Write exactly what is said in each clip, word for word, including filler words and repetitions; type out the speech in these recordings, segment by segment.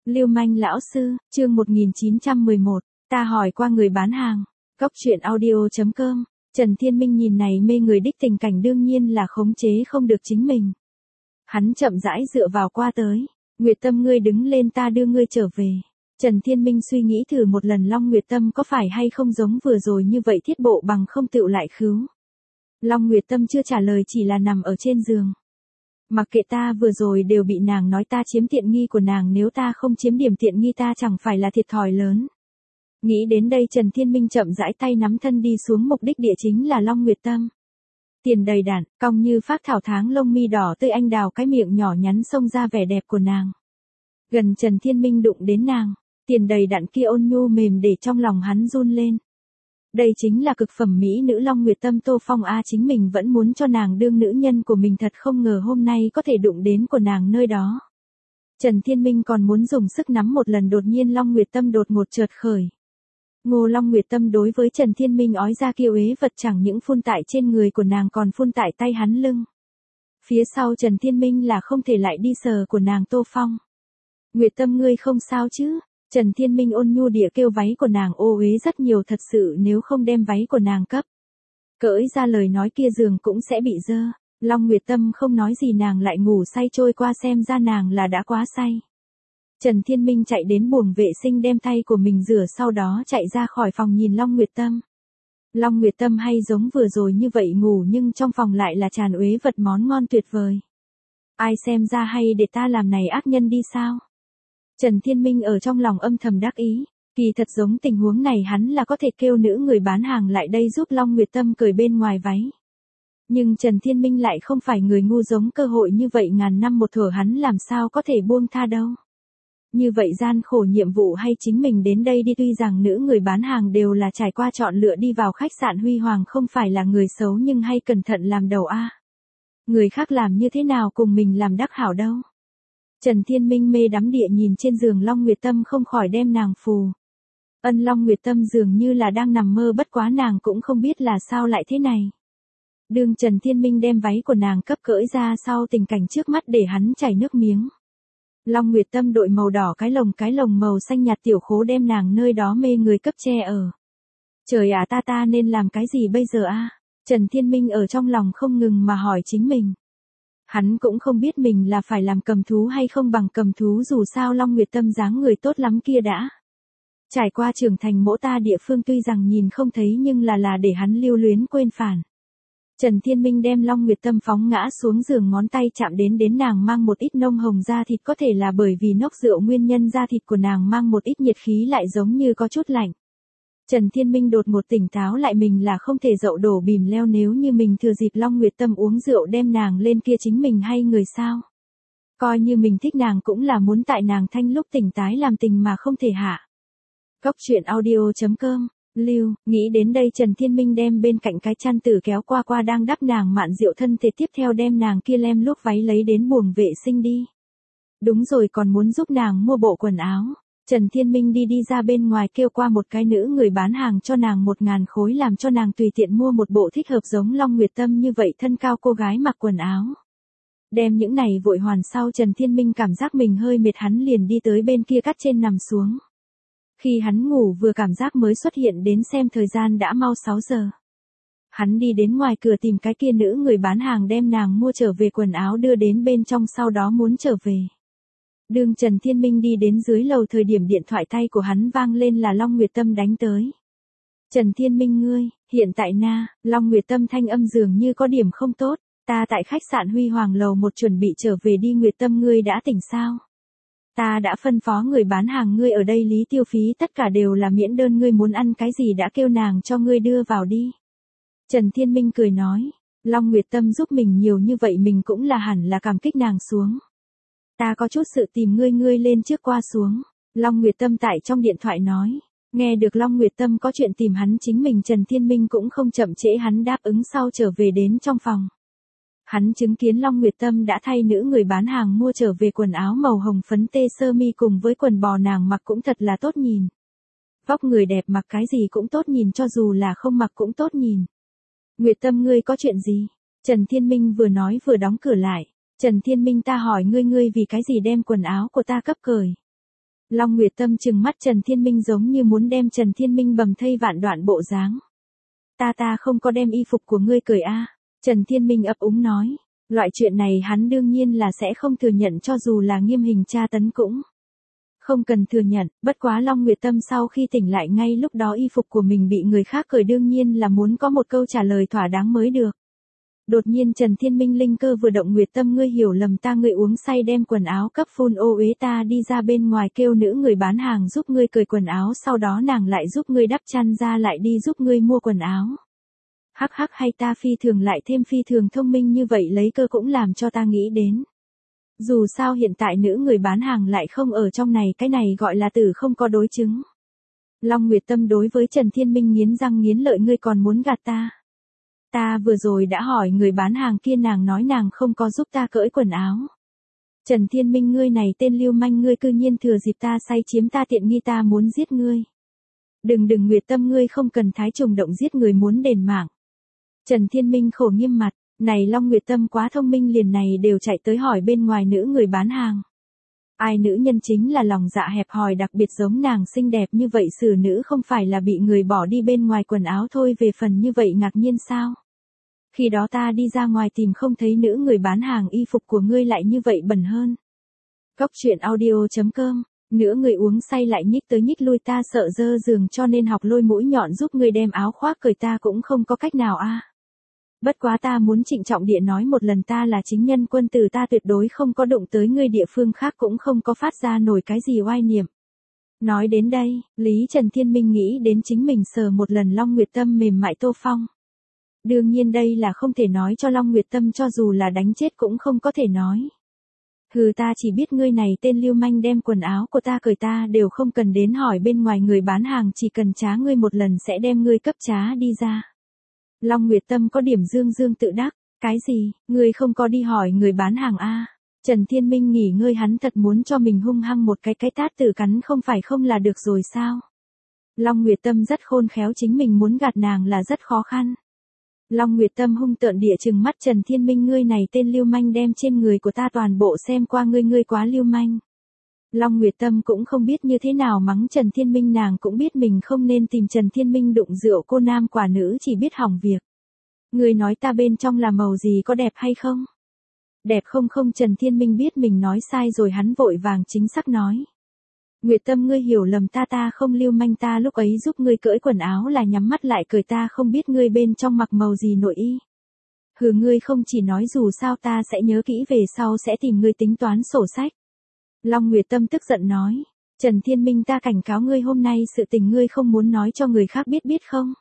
Lưu manh lão sư, chương một nghìn chín trăm mười một, ta hỏi qua người bán hàng. Góc truyện audio chấm com. Trần Thiên Minh nhìn này mê người đích tình cảnh đương nhiên là khống chế không được chính mình. Hắn chậm rãi dựa vào qua tới. Nguyệt Tâm ngươi đứng lên, ta đưa ngươi trở về. Trần Thiên Minh suy nghĩ thử một lần Long Nguyệt Tâm có phải hay không giống vừa rồi như vậy thiết bộ bằng không tựu lại khứu. Long Nguyệt Tâm chưa trả lời, chỉ là nằm ở trên giường. Mặc kệ, ta vừa rồi đều bị nàng nói ta chiếm tiện nghi của nàng, nếu ta không chiếm điểm tiện nghi ta chẳng phải là thiệt thòi lớn. Nghĩ đến đây Trần Thiên Minh chậm rãi tay nắm thân đi xuống, mục đích địa chính là Long Nguyệt Tâm. Tiền đầy đặn, cong như phác thảo tháng lông mi đỏ tươi anh đào, cái miệng nhỏ nhắn xông ra vẻ đẹp của nàng. Gần Trần Thiên Minh đụng đến nàng, tiền đầy đặn kia ôn nhu mềm để trong lòng hắn run lên. Đây chính là cực phẩm mỹ nữ Long Nguyệt Tâm Tô Phong a, chính mình vẫn muốn cho nàng đương nữ nhân của mình, thật không ngờ hôm nay có thể đụng đến của nàng nơi đó. Trần Thiên Minh còn muốn dùng sức nắm một lần, đột nhiên Long Nguyệt Tâm đột ngột chợt khởi. Ngô Long Nguyệt Tâm đối với Trần Thiên Minh ói ra kiêu ế vật chẳng những phun tại trên người của nàng còn phun tại tay hắn lưng. Phía sau Trần Thiên Minh là không thể lại đi sờ của nàng Tô Phong. Nguyệt Tâm ngươi không sao chứ? Trần Thiên Minh ôn nhu địa kêu, váy của nàng ô uế rất nhiều thật sự, nếu không đem váy của nàng cấp cởi ra lời nói kia giường cũng sẽ bị dơ. Long Nguyệt Tâm không nói gì, nàng lại ngủ say trôi qua, xem ra nàng là đã quá say. Trần Thiên Minh chạy đến buồng vệ sinh đem tay của mình rửa, sau đó chạy ra khỏi phòng nhìn Long Nguyệt Tâm. Long Nguyệt Tâm hay giống vừa rồi như vậy ngủ, nhưng trong phòng lại là tràn uế vật món ngon tuyệt vời. Ai xem ra hay để ta làm này ác nhân đi sao? Trần Thiên Minh ở trong lòng âm thầm đắc ý, kỳ thật giống tình huống này hắn là có thể kêu nữ người bán hàng lại đây giúp Long Nguyệt Tâm cởi bên ngoài váy. Nhưng Trần Thiên Minh lại không phải người ngu, giống cơ hội như vậy ngàn năm một thở hắn làm sao có thể buông tha đâu. Như vậy gian khổ nhiệm vụ hay chính mình đến đây đi, tuy rằng nữ người bán hàng đều là trải qua chọn lựa đi vào khách sạn Huy Hoàng, không phải là người xấu, nhưng hay cẩn thận làm đầu a. Người khác làm như thế nào cùng mình làm đắc hảo đâu. Trần Thiên Minh mê đắm địa nhìn trên giường Long Nguyệt Tâm, không khỏi đem nàng phù. Ân Long Nguyệt Tâm dường như là đang nằm mơ, bất quá nàng cũng không biết là sao lại thế này. Đương Trần Thiên Minh đem váy của nàng cấp cởi ra sau, tình cảnh trước mắt để hắn chảy nước miếng. Long Nguyệt Tâm đội màu đỏ cái lồng cái lồng màu xanh nhạt tiểu khố đem nàng nơi đó mê người cấp che ở. Trời ạ, ta ta nên làm cái gì bây giờ a? Trần Thiên Minh ở trong lòng không ngừng mà hỏi chính mình. Hắn cũng không biết mình là phải làm cầm thú hay không bằng cầm thú, dù sao Long Nguyệt Tâm dáng người tốt lắm kia đã. Trải qua trưởng thành mỗ ta địa phương, tuy rằng nhìn không thấy nhưng là là để hắn lưu luyến quên phản. Trần Thiên Minh đem Long Nguyệt Tâm phóng ngã xuống giường, ngón tay chạm đến đến nàng mang một ít nông hồng da thịt, có thể là bởi vì nốc rượu nguyên nhân da thịt của nàng mang một ít nhiệt khí, lại giống như có chút lạnh. Trần Thiên Minh đột ngột tỉnh táo lại, mình là không thể dậu đổ bìm leo, nếu như mình thừa dịp Long Nguyệt Tâm uống rượu đem nàng lên kia chính mình hay người sao? Coi như mình thích nàng cũng là muốn tại nàng thanh lúc tỉnh tái làm tình mà không thể hạ. Góc truyện audio chấm com. Lưu, nghĩ đến đây Trần Thiên Minh đem bên cạnh cái chăn tử kéo qua qua đang đắp nàng mạn rượu thân thể, tiếp theo đem nàng kia lem luốc váy lấy đến buồng vệ sinh đi. Đúng rồi, còn muốn giúp nàng mua bộ quần áo. Trần Thiên Minh đi đi ra bên ngoài, kêu qua một cái nữ người bán hàng cho nàng một ngàn khối, làm cho nàng tùy tiện mua một bộ thích hợp giống Long Nguyệt Tâm như vậy thân cao cô gái mặc quần áo. Đem những này vội hoàn sau, Trần Thiên Minh cảm giác mình hơi mệt, hắn liền đi tới bên kia cắt trên nằm xuống. Khi hắn ngủ vừa cảm giác mới xuất hiện đến xem thời gian đã mau sáu giờ. Hắn đi đến ngoài cửa tìm cái kia nữ người bán hàng đem nàng mua trở về quần áo đưa đến bên trong, sau đó muốn trở về. Đương Trần Thiên Minh đi đến dưới lầu thời điểm điện thoại tay của hắn vang lên, là Long Nguyệt Tâm đánh tới. Trần Thiên Minh ngươi, hiện tại na, Long Nguyệt Tâm thanh âm dường như có điểm không tốt, ta tại khách sạn Huy Hoàng lầu một chuẩn bị trở về đi. Nguyệt Tâm ngươi đã tỉnh sao? Ta đã phân phó người bán hàng ngươi ở đây lý tiêu phí tất cả đều là miễn đơn, ngươi muốn ăn cái gì đã kêu nàng cho ngươi đưa vào đi. Trần Thiên Minh cười nói, Long Nguyệt Tâm giúp mình nhiều như vậy mình cũng là hẳn là cảm kích nàng xuống. Ta có chút sự tìm ngươi, ngươi lên trước qua xuống. Long Nguyệt Tâm tại trong điện thoại nói. Nghe được Long Nguyệt Tâm có chuyện tìm hắn chính mình, Trần Thiên Minh cũng không chậm trễ, hắn đáp ứng sau trở về đến trong phòng. Hắn chứng kiến Long Nguyệt Tâm đã thay nữ người bán hàng mua trở về quần áo màu hồng phấn tê sơ mi cùng với quần bò, nàng mặc cũng thật là tốt nhìn. Vóc người đẹp, mặc cái gì cũng tốt nhìn, cho dù là không mặc cũng tốt nhìn. Nguyệt Tâm ngươi có chuyện gì? Trần Thiên Minh vừa nói vừa đóng cửa lại. Trần Thiên Minh ta hỏi ngươi, ngươi vì cái gì đem quần áo của ta cấp cởi? Long Nguyệt Tâm trừng mắt Trần Thiên Minh giống như muốn đem Trần Thiên Minh bầm thây vạn đoạn bộ dáng. Ta ta không có đem y phục của ngươi cởi a. Trần Thiên Minh ấp úng nói. Loại chuyện này hắn đương nhiên là sẽ không thừa nhận cho dù là nghiêm hình tra tấn cũng. Không cần thừa nhận, bất quá Long Nguyệt Tâm sau khi tỉnh lại ngay lúc đó y phục của mình bị người khác cởi đương nhiên là muốn có một câu trả lời thỏa đáng mới được. Đột nhiên Trần Thiên Minh linh cơ vừa động, Nguyệt Tâm ngươi hiểu lầm ta, ngươi uống say đem quần áo cấp phun ô uế, ta đi ra bên ngoài kêu nữ người bán hàng giúp ngươi cởi quần áo, sau đó nàng lại giúp ngươi đắp chăn ra lại đi giúp ngươi mua quần áo. Hắc hắc, hay ta phi thường lại thêm phi thường thông minh như vậy lấy cơ cũng làm cho ta nghĩ đến. Dù sao hiện tại nữ người bán hàng lại không ở trong này, cái này gọi là tử không có đối chứng. Long Nguyệt Tâm đối với Trần Thiên Minh nghiến răng nghiến lợi, ngươi còn muốn gạt ta. Ta vừa rồi đã hỏi người bán hàng kia, nàng nói nàng không có giúp ta cởi quần áo. Trần Thiên Minh ngươi này tên lưu manh, ngươi cư nhiên thừa dịp ta say chiếm ta tiện nghi, ta muốn giết ngươi. Đừng đừng Nguyệt Tâm ngươi không cần thái trùng động giết người, muốn đền mạng. Trần Thiên Minh khổ nghiêm mặt, này Long Nguyệt Tâm quá thông minh liền này đều chạy tới hỏi bên ngoài nữ người bán hàng. Ai nữ nhân chính là lòng dạ hẹp hòi, đặc biệt giống nàng xinh đẹp như vậy xử nữ không phải là bị người bỏ đi bên ngoài quần áo thôi, về phần như vậy ngạc nhiên sao? Khi đó ta đi ra ngoài tìm không thấy nữ người bán hàng, y phục của ngươi lại như vậy bẩn hơn. Cóc truyện audio chấm com, nữa người uống say lại nhích tới nhích lui, ta sợ dơ giường cho nên học lôi mũi nhọn giúp ngươi đem áo khoác cởi, ta cũng không có cách nào a. Bất quá ta muốn trịnh trọng địa nói một lần, ta là chính nhân quân tử, ta tuyệt đối không có đụng tới ngươi, địa phương khác cũng không có phát ra nổi cái gì oai niệm. Nói đến đây, Lý Trần Thiên Minh nghĩ đến chính mình sờ một lần Long Nguyệt Tâm mềm mại tô phong. Đương nhiên đây là không thể nói cho Long Nguyệt Tâm, cho dù là đánh chết cũng không có thể nói. Hừ, ta chỉ biết ngươi này tên lưu manh đem quần áo của ta cởi, ta đều không cần đến hỏi bên ngoài người bán hàng, chỉ cần trá ngươi một lần sẽ đem ngươi cấp trá đi ra. Long Nguyệt Tâm có điểm dương dương tự đắc, cái gì, ngươi không có đi hỏi người bán hàng a? Trần Thiên Minh nghỉ ngơi, hắn thật muốn cho mình hung hăng một cái cái tát tự cắn không phải không là được rồi sao? Long Nguyệt Tâm rất khôn khéo, chính mình muốn gạt nàng là rất khó khăn. Long Nguyệt Tâm hung tợn địa trừng mắt Trần Thiên Minh, ngươi này tên lưu manh đem trên người của ta toàn bộ xem qua, ngươi ngươi quá lưu manh. Long Nguyệt Tâm cũng không biết như thế nào mắng Trần Thiên Minh, nàng cũng biết mình không nên tìm Trần Thiên Minh đụng rượu, cô nam quả nữ chỉ biết hỏng việc. Ngươi nói ta bên trong là màu gì, có đẹp hay không? Đẹp không không? Trần Thiên Minh biết mình nói sai rồi, hắn vội vàng chính xác nói. Nguyệt Tâm ngươi hiểu lầm ta, ta không lưu manh, ta lúc ấy giúp ngươi cởi quần áo là nhắm mắt lại cởi, ta không biết ngươi bên trong mặc màu gì nội y. Hừ, ngươi không chỉ nói, dù sao ta sẽ nhớ kỹ, về sau sẽ tìm ngươi tính toán sổ sách. Long Nguyệt Tâm tức giận nói. Trần Thiên Minh ta cảnh cáo ngươi, hôm nay sự tình ngươi không muốn nói cho người khác biết, biết không?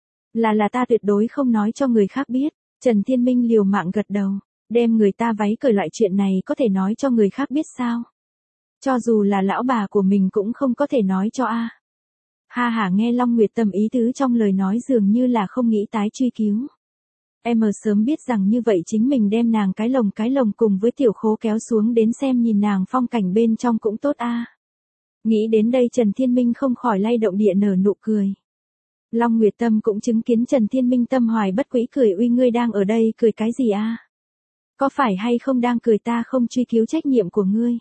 Là là ta tuyệt đối không nói cho người khác biết. Trần Thiên Minh liều mạng gật đầu. Đem người ta váy cởi loại chuyện này có thể nói cho người khác biết sao? Cho dù là lão bà của mình cũng không có thể nói cho a. Ha ha, nghe Long Nguyệt Tâm ý tứ trong lời nói dường như là không nghĩ tái truy cứu. Em ở sớm biết rằng như vậy chính mình đem nàng cái lồng cái lồng cùng với tiểu khố kéo xuống đến xem nhìn nàng phong cảnh bên trong cũng tốt a. Nghĩ đến đây Trần Thiên Minh không khỏi lay động địa nở nụ cười. Long Nguyệt Tâm cũng chứng kiến Trần Thiên Minh tâm hoài bất quỹ cười, uy ngươi đang ở đây cười cái gì a? Có phải hay không đang cười, ta không truy cứu trách nhiệm của ngươi.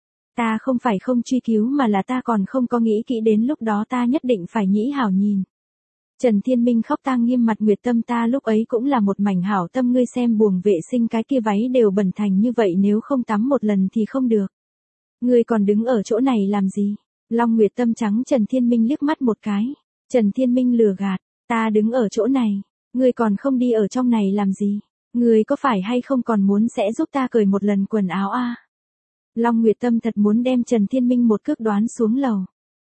Ta không phải không truy cứu mà là ta còn không có nghĩ kỹ, đến lúc đó ta nhất định phải nhĩ hảo nhìn. Trần Thiên Minh khóc tang nghiêm mặt, Nguyệt Tâm ta lúc ấy cũng là một mảnh hảo tâm, ngươi xem buồng vệ sinh cái kia váy đều bẩn thành như vậy, nếu không tắm một lần thì không được. Ngươi còn đứng ở chỗ này làm gì? Long Nguyệt Tâm trắng Trần Thiên Minh liếc mắt một cái. Trần Thiên Minh lừa gạt, ta đứng ở chỗ này, ngươi còn không đi ở trong này làm gì? Ngươi có phải hay không còn muốn sẽ giúp ta cởi một lần quần áo a? Long Nguyệt Tâm thật muốn đem Trần Thiên Minh một cước đoán xuống lầu.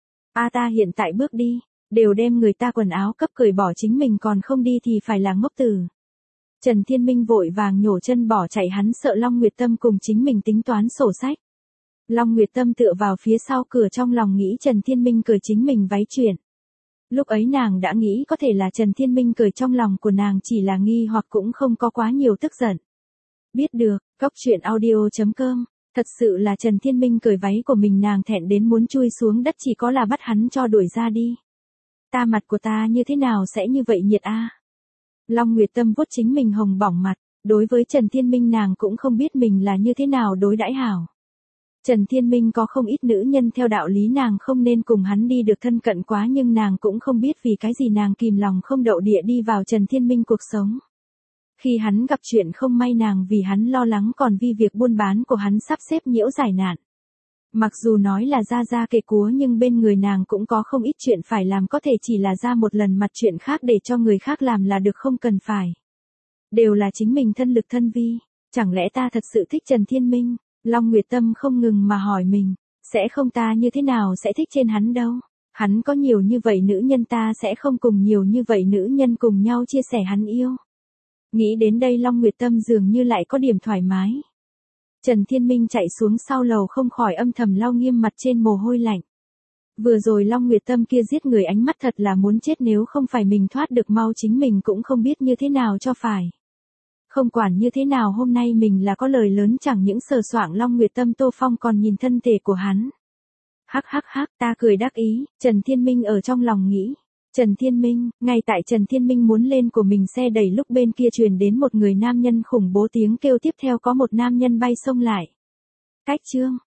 A ta hiện tại bước đi, đều đem người ta quần áo cấp cởi bỏ, chính mình còn không đi thì phải là ngốc tử. Trần Thiên Minh vội vàng nhổ chân bỏ chạy, hắn sợ Long Nguyệt Tâm cùng chính mình tính toán sổ sách. Long Nguyệt Tâm tựa vào phía sau cửa trong lòng nghĩ Trần Thiên Minh cởi chính mình váy chuyện. Lúc ấy nàng đã nghĩ có thể là Trần Thiên Minh cởi, trong lòng của nàng chỉ là nghi hoặc cũng không có quá nhiều tức giận. Biết được, cóc truyện audio chấm com. Thật sự là Trần Thiên Minh cởi váy của mình, nàng thẹn đến muốn chui xuống đất, chỉ có là bắt hắn cho đuổi ra đi. Ta mặt của ta như thế nào sẽ như vậy nhiệt a? Long Nguyệt Tâm vuốt chính mình hồng bỏng mặt, đối với Trần Thiên Minh nàng cũng không biết mình là như thế nào đối đãi hảo. Trần Thiên Minh có không ít nữ nhân theo đạo lý nàng không nên cùng hắn đi được thân cận quá, nhưng nàng cũng không biết vì cái gì nàng kìm lòng không đậu địa đi vào Trần Thiên Minh cuộc sống. Khi hắn gặp chuyện không may nàng vì hắn lo lắng, còn vì việc buôn bán của hắn sắp xếp nhiễu giải nạn. Mặc dù nói là ra ra kề cúa, nhưng bên người nàng cũng có không ít chuyện phải làm, có thể chỉ là ra một lần mặt chuyện khác để cho người khác làm là được, không cần phải. Đều là chính mình thân lực thân vi, chẳng lẽ ta thật sự thích Trần Thiên Minh? Long Nguyệt Tâm không ngừng mà hỏi mình, sẽ không, ta như thế nào sẽ thích trên hắn đâu? Hắn có nhiều như vậy nữ nhân, ta sẽ không cùng nhiều như vậy nữ nhân cùng nhau chia sẻ hắn yêu. Nghĩ đến đây Long Nguyệt Tâm dường như lại có điểm thoải mái. Trần Thiên Minh chạy xuống sau lầu không khỏi âm thầm lau nghiêm mặt trên mồ hôi lạnh. Vừa rồi Long Nguyệt Tâm kia giết người ánh mắt thật là muốn chết, nếu không phải mình thoát được mau chính mình cũng không biết như thế nào cho phải. Không quản như thế nào hôm nay mình là có lời lớn, chẳng những sờ soạng Long Nguyệt Tâm, Tô Phong còn nhìn thân thể của hắn. Hắc hắc hắc, ta cười đắc ý, Trần Thiên Minh ở trong lòng nghĩ. Trần Thiên Minh, ngay tại Trần Thiên Minh muốn lên của mình xe đẩy lúc bên kia truyền đến một người nam nhân khủng bố tiếng kêu, tiếp theo có một nam nhân bay xông lại. Cách chương,